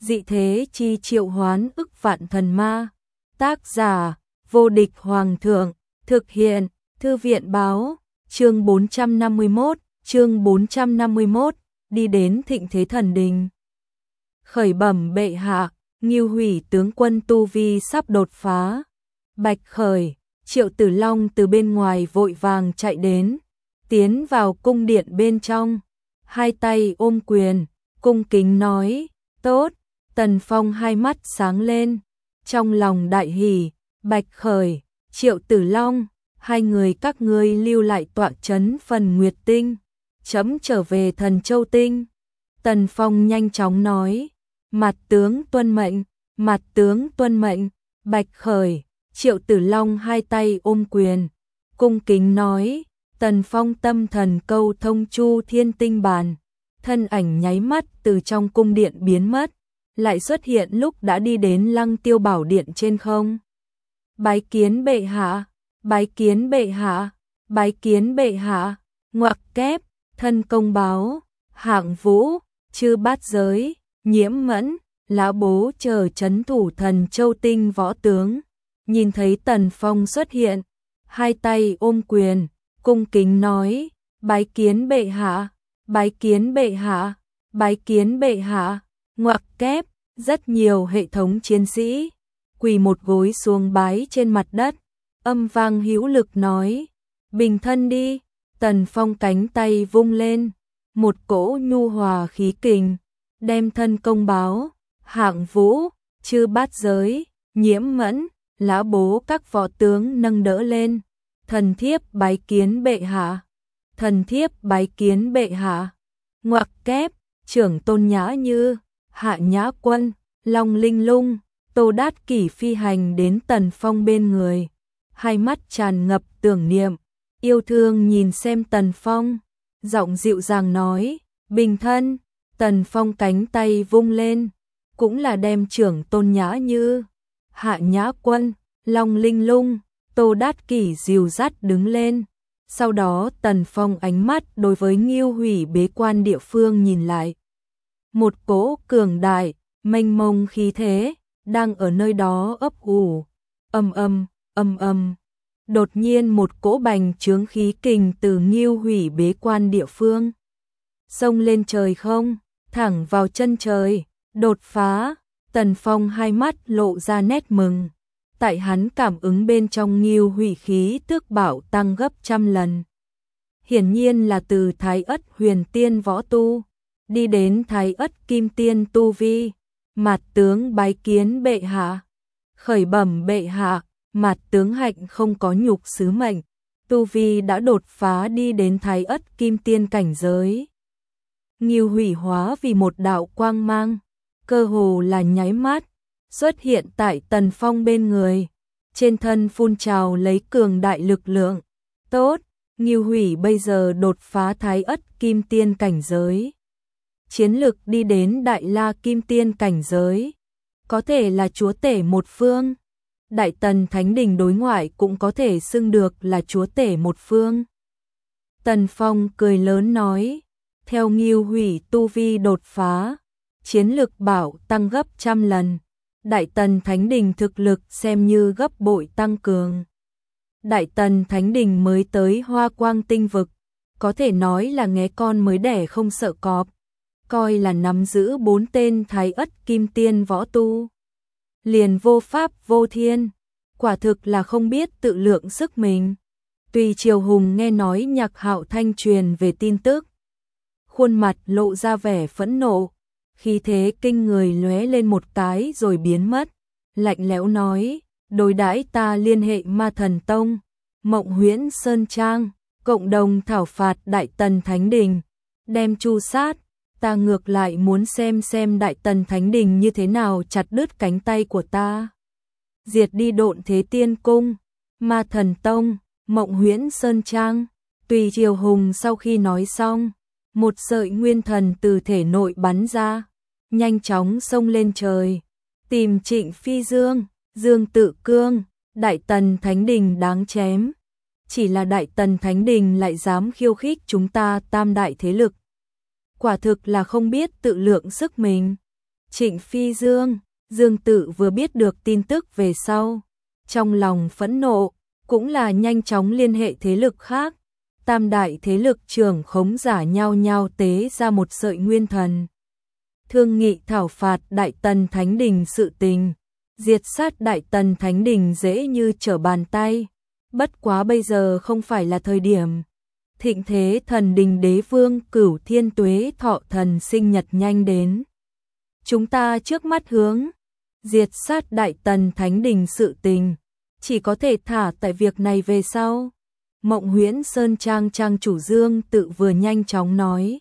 dị thế chi triệu hoán ức vạn thần ma. Tác giả, vô địch hoàng thượng, thực hiện, thư viện báo, chương 451, đi đến thịnh thế thần đình. Khởi bẩm bệ hạ, Ngưu Hủy tướng quân tu vi sắp đột phá. Bạch Khởi, Triệu Tử Long từ bên ngoài vội vàng chạy đến, tiến vào cung điện bên trong, hai tay ôm quyền, cung kính nói, tốt. Tần Phong hai mắt sáng lên, trong lòng đại hỉ, Bạch Khởi, Triệu Tử Long, hai người các ngươi lưu lại tọa trấn phần Nguyệt Tinh, chấm trở về Thần Châu Tinh. Tần Phong nhanh chóng nói, mặt tướng tuân mệnh, mặt tướng tuân mệnh. Bạch Khởi, Triệu Tử Long hai tay ôm quyền, cung kính nói, Tần Phong tâm thần câu thông chu thiên tinh bàn, thân ảnh nháy mắt từ trong cung điện biến mất, lại xuất hiện lúc đã đi đến Lăng Tiêu Bảo Điện trên không. Bái kiến bệ hạ, bái kiến bệ hạ, bái kiến bệ hạ. Ngoặc kép, thân công báo, Hạng Vũ, Chư Bát Giới, Nhiễm Mẫn, lão bố chờ trấn thủ Thần Châu Tinh võ tướng, nhìn thấy Tần Phong xuất hiện, hai tay ôm quyền, cung kính nói, bái kiến bệ hạ, bái kiến bệ hạ, bái kiến bệ hạ. Ngoặc kép, rất nhiều hệ thống chiến sĩ quỳ một gối xuống bái trên mặt đất, âm vang hữu lực nói, bình thân đi. Tần Phong cánh tay vung lên, một cỗ nhu hòa khí kình, đem thân công báo, Hạng Vũ, Chư Bát Giới, Nhiễm Mẫn, lão bố các võ tướng nâng đỡ lên. Thần thiếp bái kiến bệ hạ, thần thiếp bái kiến bệ hạ. Ngoặc kép, trưởng tôn Nhã Như, Hạ Nhã Quân, Long Linh Lung, Tô Đát Kỷ phi hành đến Tần Phong bên người, hai mắt tràn ngập tưởng niệm, yêu thương nhìn xem Tần Phong, giọng dịu dàng nói, bình thân. Tần Phong cánh tay vung lên, cũng là đem trưởng tôn Nhã Như, Hạ Nhã Quân, Long Linh Lung, Tô Đát Kỷ dìu dắt đứng lên. Sau đó Tần Phong ánh mắt đối với Ngưu Hủy bế quan địa phương nhìn lại. Một cỗ cường đại, mênh mông khí thế, đang ở nơi đó ấp ủ, âm âm. Đột nhiên một cỗ bành trướng khí kình từ Ngưu Hủy bế quan địa phương xông lên trời không, thẳng vào chân trời, đột phá. Tần Phong hai mắt lộ ra nét mừng, tại hắn cảm ứng bên trong Ngưu Hủy khí tước bảo tăng gấp 100 lần. Hiển nhiên là từ Thái Ất huyền tiên võ tu đi đến Thái Ất kim tiên tu vi. Mạt tướng bái kiến bệ hạ. Khởi bẩm bệ hạ, Mạt tướng hạnh không có nhục sứ mệnh, tu vi đã đột phá đi đến Thái Ất kim tiên cảnh giới. Ngưu Hủy hóa vì một đạo quang mang, cơ hồ là nháy mắt, xuất hiện tại Tần Phong bên người, trên thân phun trào lấy cường đại lực lượng. Tốt, Ngưu Hủy bây giờ đột phá Thái Ất kim tiên cảnh giới, chiến lực đi đến Đại La kim tiên cảnh giới, có thể là chúa tể một phương. Đại Tần Thánh Đình đối ngoại cũng có thể xưng được là chúa tể một phương. Tần Phong cười lớn nói, theo Ngưu Hủy tu vi đột phá, chiến lực bảo tăng gấp 100 lần, Đại Tần Thánh Đình thực lực xem như gấp bội tăng cường. Đại Tần Thánh Đình mới tới Hoa Quang Tinh vực, có thể nói là nghé con mới đẻ không sợ cọp, coi là nắm giữ 4 tên Thái Ất kim tiên võ tu, liền vô pháp vô thiên, quả thực là không biết tự lượng sức mình. Tùy Triều Hùng nghe nói Nhạc Hạo Thanh truyền về tin tức, khuôn mặt lộ ra vẻ phẫn nộ, khí thế kinh người lóe lên một cái rồi biến mất, lạnh lẽo nói, đối đãi ta liên hệ Ma Thần Tông, Mộng Huyễn Sơn Trang, cộng đồng thảo phạt Đại Tần Thánh Đình, đem tru sát. Ta ngược lại muốn xem Đại Tần Thánh Đình như thế nào chặt đứt cánh tay của ta, diệt đi Độn Thế Tiên Cung, Ma Thần Tông, Mộng Huyễn Sơn Trang. Tùy Triều Hùng sau khi nói xong, một sợi nguyên thần từ thể nội bắn ra, nhanh chóng xông lên trời, tìm Trịnh Phi Dương, Dương Tự Cương. Đại Tần Thánh Đình đáng chém, chỉ là Đại Tần Thánh Đình lại dám khiêu khích chúng ta tam đại thế lực, quả thực là không biết tự lượng sức mình. Trịnh Phi Dương, Dương Tự vừa biết được tin tức về sau, trong lòng phẫn nộ, cũng là nhanh chóng liên hệ thế lực khác. Tam đại thế lực trưởng khống giả nhau nhau tế ra một sợi nguyên thần. Thương nghị thảo phạt Đại Tần Thánh Đình sự tình, diệt sát Đại Tần Thánh Đình dễ như trở bàn tay, bất quá bây giờ không phải là thời điểm. Thịnh thế thần đình đế vương Cửu Thiên Tuế Thọ thần sinh nhật nhanh đến. Chúng ta trước mắt hướng diệt sát Đại Tần Thánh Đình sự tình, chỉ có thể thả tại việc này về sau. Mộng Huyễn Sơn Trang trang chủ Dương Tự vừa nhanh chóng nói.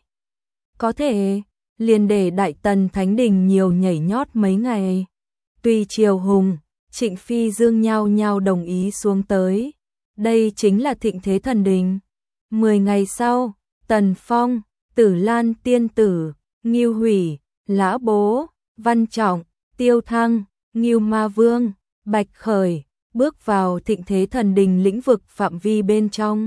Có thể, liền để Đại Tần Thánh Đình nhiều nhảy nhót mấy ngày. Tùy Triều Hùng, Trịnh Phi Dương nhau nhau đồng ý xuống tới. Đây chính là thịnh thế thần đình. 10 ngày sau, Tần Phong, Tử Lan Tiên Tử, Ngưu Hủy, Lã Bố, Văn Trọng, Tiêu Thăng, Ngưu Ma Vương, Bạch Khởi, bước vào thịnh thế thần đình lĩnh vực phạm vi bên trong.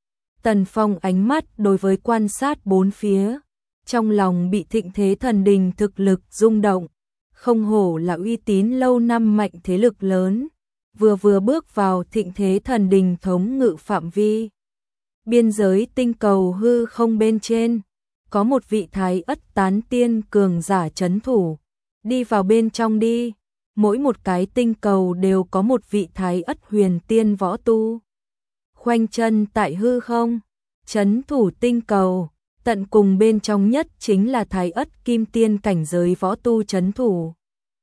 Tần Phong ánh mắt đối với quan sát bốn phía, trong lòng bị thịnh thế thần đình thực lực rung động, không hổ là uy tín lâu năm mạnh thế lực lớn, vừa bước vào thịnh thế thần đình thống ngự phạm vi. Biên giới tinh cầu hư không bên trên, có một vị thái ất tán tiên cường giả trấn thủ, đi vào bên trong đi. Mỗi một cái tinh cầu đều có một vị thái ất huyền tiên võ tu. Khoanh chân tại hư không, trấn thủ tinh cầu, tận cùng bên trong nhất chính là thái ất kim tiên cảnh giới võ tu trấn thủ.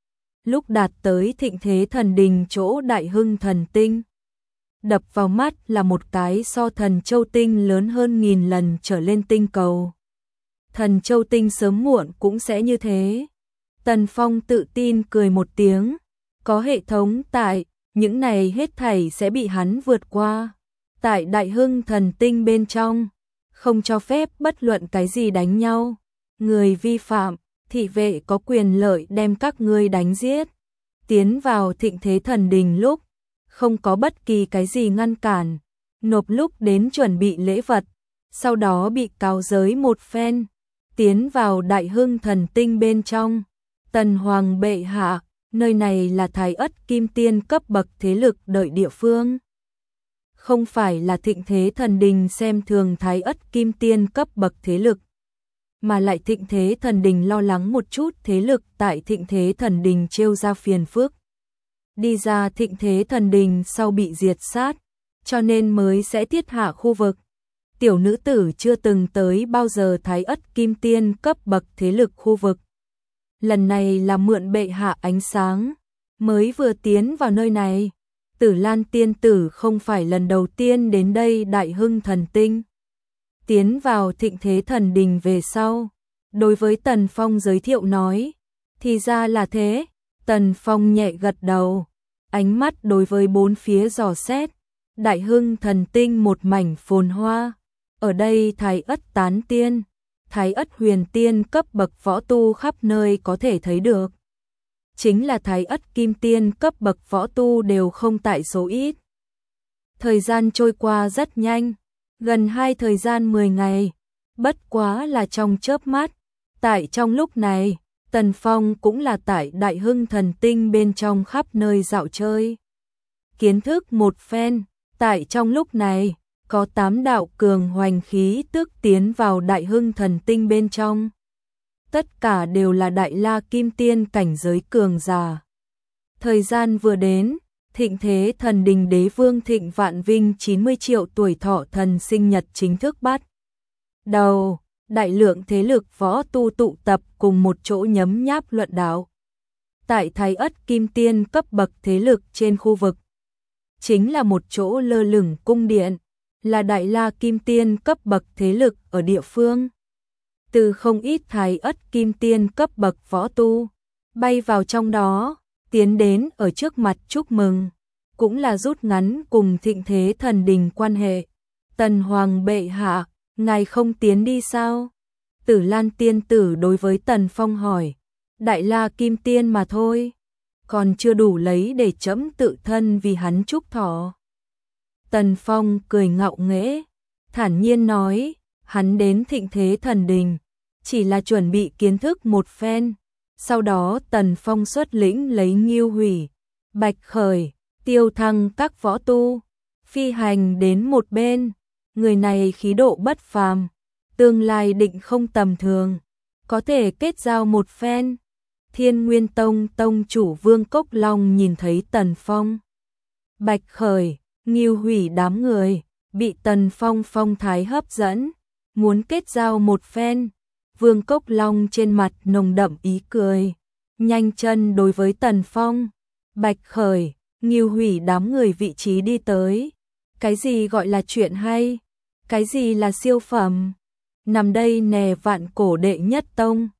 Lúc đạt tới thịnh thế thần đình chỗ Đại Hưng thần tinh, đập vào mắt là một cái so Thần Châu tinh lớn hơn 1000 lần trở lên tinh cầu. Thần Châu tinh sớm muộn cũng sẽ như thế. Tần Phong tự tin cười một tiếng, có hệ thống tại, những này hết thảy sẽ bị hắn vượt qua. Tại Đại Hưng thần tinh bên trong, không cho phép bất luận cái gì đánh nhau. Người vi phạm, thị vệ có quyền lợi đem các ngươi đánh giết. Tiến vào thịnh thế thần đình lúc, không có bất kỳ cái gì ngăn cản. Nộp lúc đến chuẩn bị lễ vật, sau đó bị cáo giới một phen. Tiến vào Đại Hưng thần tinh bên trong. Tần Hoàng bệ hạ, nơi này là thái ất kim tiên cấp bậc thế lực đợi địa phương. Không phải là thịnh thế thần đình xem thường thái ất kim tiên cấp bậc thế lực, mà lại thịnh thế thần đình lo lắng một chút thế lực tại thịnh thế thần đình trêu ra phiền phức. Đi ra thịnh thế thần đình sau bị diệt sát, cho nên mới sẽ thiết hạ khu vực. Tiểu nữ tử chưa từng tới bao giờ thái ất kim tiên cấp bậc thế lực khu vực. Lần này là mượn bệ hạ ánh sáng, mới vừa tiến vào nơi này. Tử Lan tiên tử không phải lần đầu tiên đến đây Đại Hưng thần tinh. Tiến vào thịnh thế thần đình về sau, đối với Tần Phong giới thiệu nói, thì ra là thế. Tần Phong nhẹ gật đầu, ánh mắt đối với bốn phía dò xét. Đại Hưng thần tinh một mảnh phồn hoa, ở đây thái ất tán tiên, thái ất huyền tiên cấp bậc võ tu khắp nơi có thể thấy được. Chính là thái ất kim tiên cấp bậc võ tu đều không tại số ít. Thời gian trôi qua rất nhanh, gần thời gian 10 ngày, bất quá là trong chớp mắt. Tại trong lúc này, Tần Phong cũng là tại Đại Hưng thần tinh bên trong khắp nơi dạo chơi. Kiến thức một phen, tại trong lúc này, có 8 đạo cường hoành khí tức tiến vào Đại Hưng thần tinh bên trong. Tất cả đều là Đại La Kim Tiên cảnh giới cường giả. Thời gian vừa đến, thịnh thế thần đình đế vương Thịnh Vạn Vinh 90 triệu tuổi thọ thần sinh nhật chính thức bắt đầu. Đại lượng thế lực võ tu tụ tập cùng một chỗ nhấm nháp luận đạo. Tại thái ất kim tiên cấp bậc thế lực trên khu vực, chính là một chỗ lơ lửng cung điện, là Đại La Kim Tiên cấp bậc thế lực ở địa phương. Từ không ít thái ất kim tiên cấp bậc võ tu, bay vào trong đó, tiến đến ở trước mặt chúc mừng, cũng là rút ngắn cùng thịnh thế thần đình quan hệ. Tần Hoàng bệ hạ, ngài không tiến đi sao? Tử Lan tiên tử đối với Tần Phong hỏi. Đại La Kim Tiên mà thôi, còn chưa đủ lấy để trẫm tự thân vì hắn chúc thọ. Tần Phong cười ngạo nghễ, thản nhiên nói, hắn đến thịnh thế thần đình, chỉ là chuẩn bị kiến thức một phen, Sau đó Tần Phong xuất lĩnh lấy Ngưu Hủy, Bạch Khởi, Tiêu Thăng các võ tu, phi hành đến một bên. Người này khí độ bất phàm, tương lai định không tầm thường, có thể kết giao một phen. Thiên Nguyên Tông tông chủ Vương Cốc Long nhìn thấy Tần Phong, Bạch Khởi, Ngưu Hủy đám người, bị Tần Phong phong thái hấp dẫn, muốn kết giao một phen. Vương Cốc Long trên mặt nồng đậm ý cười, nhanh chân đối với Tần Phong, Bạch Khởi, Ngưu Hủy đám người vị trí đi tới. Cái gì gọi là chuyện hay? Cái gì là siêu phẩm? Nằm đây nè, vạn cổ đệ nhất tông.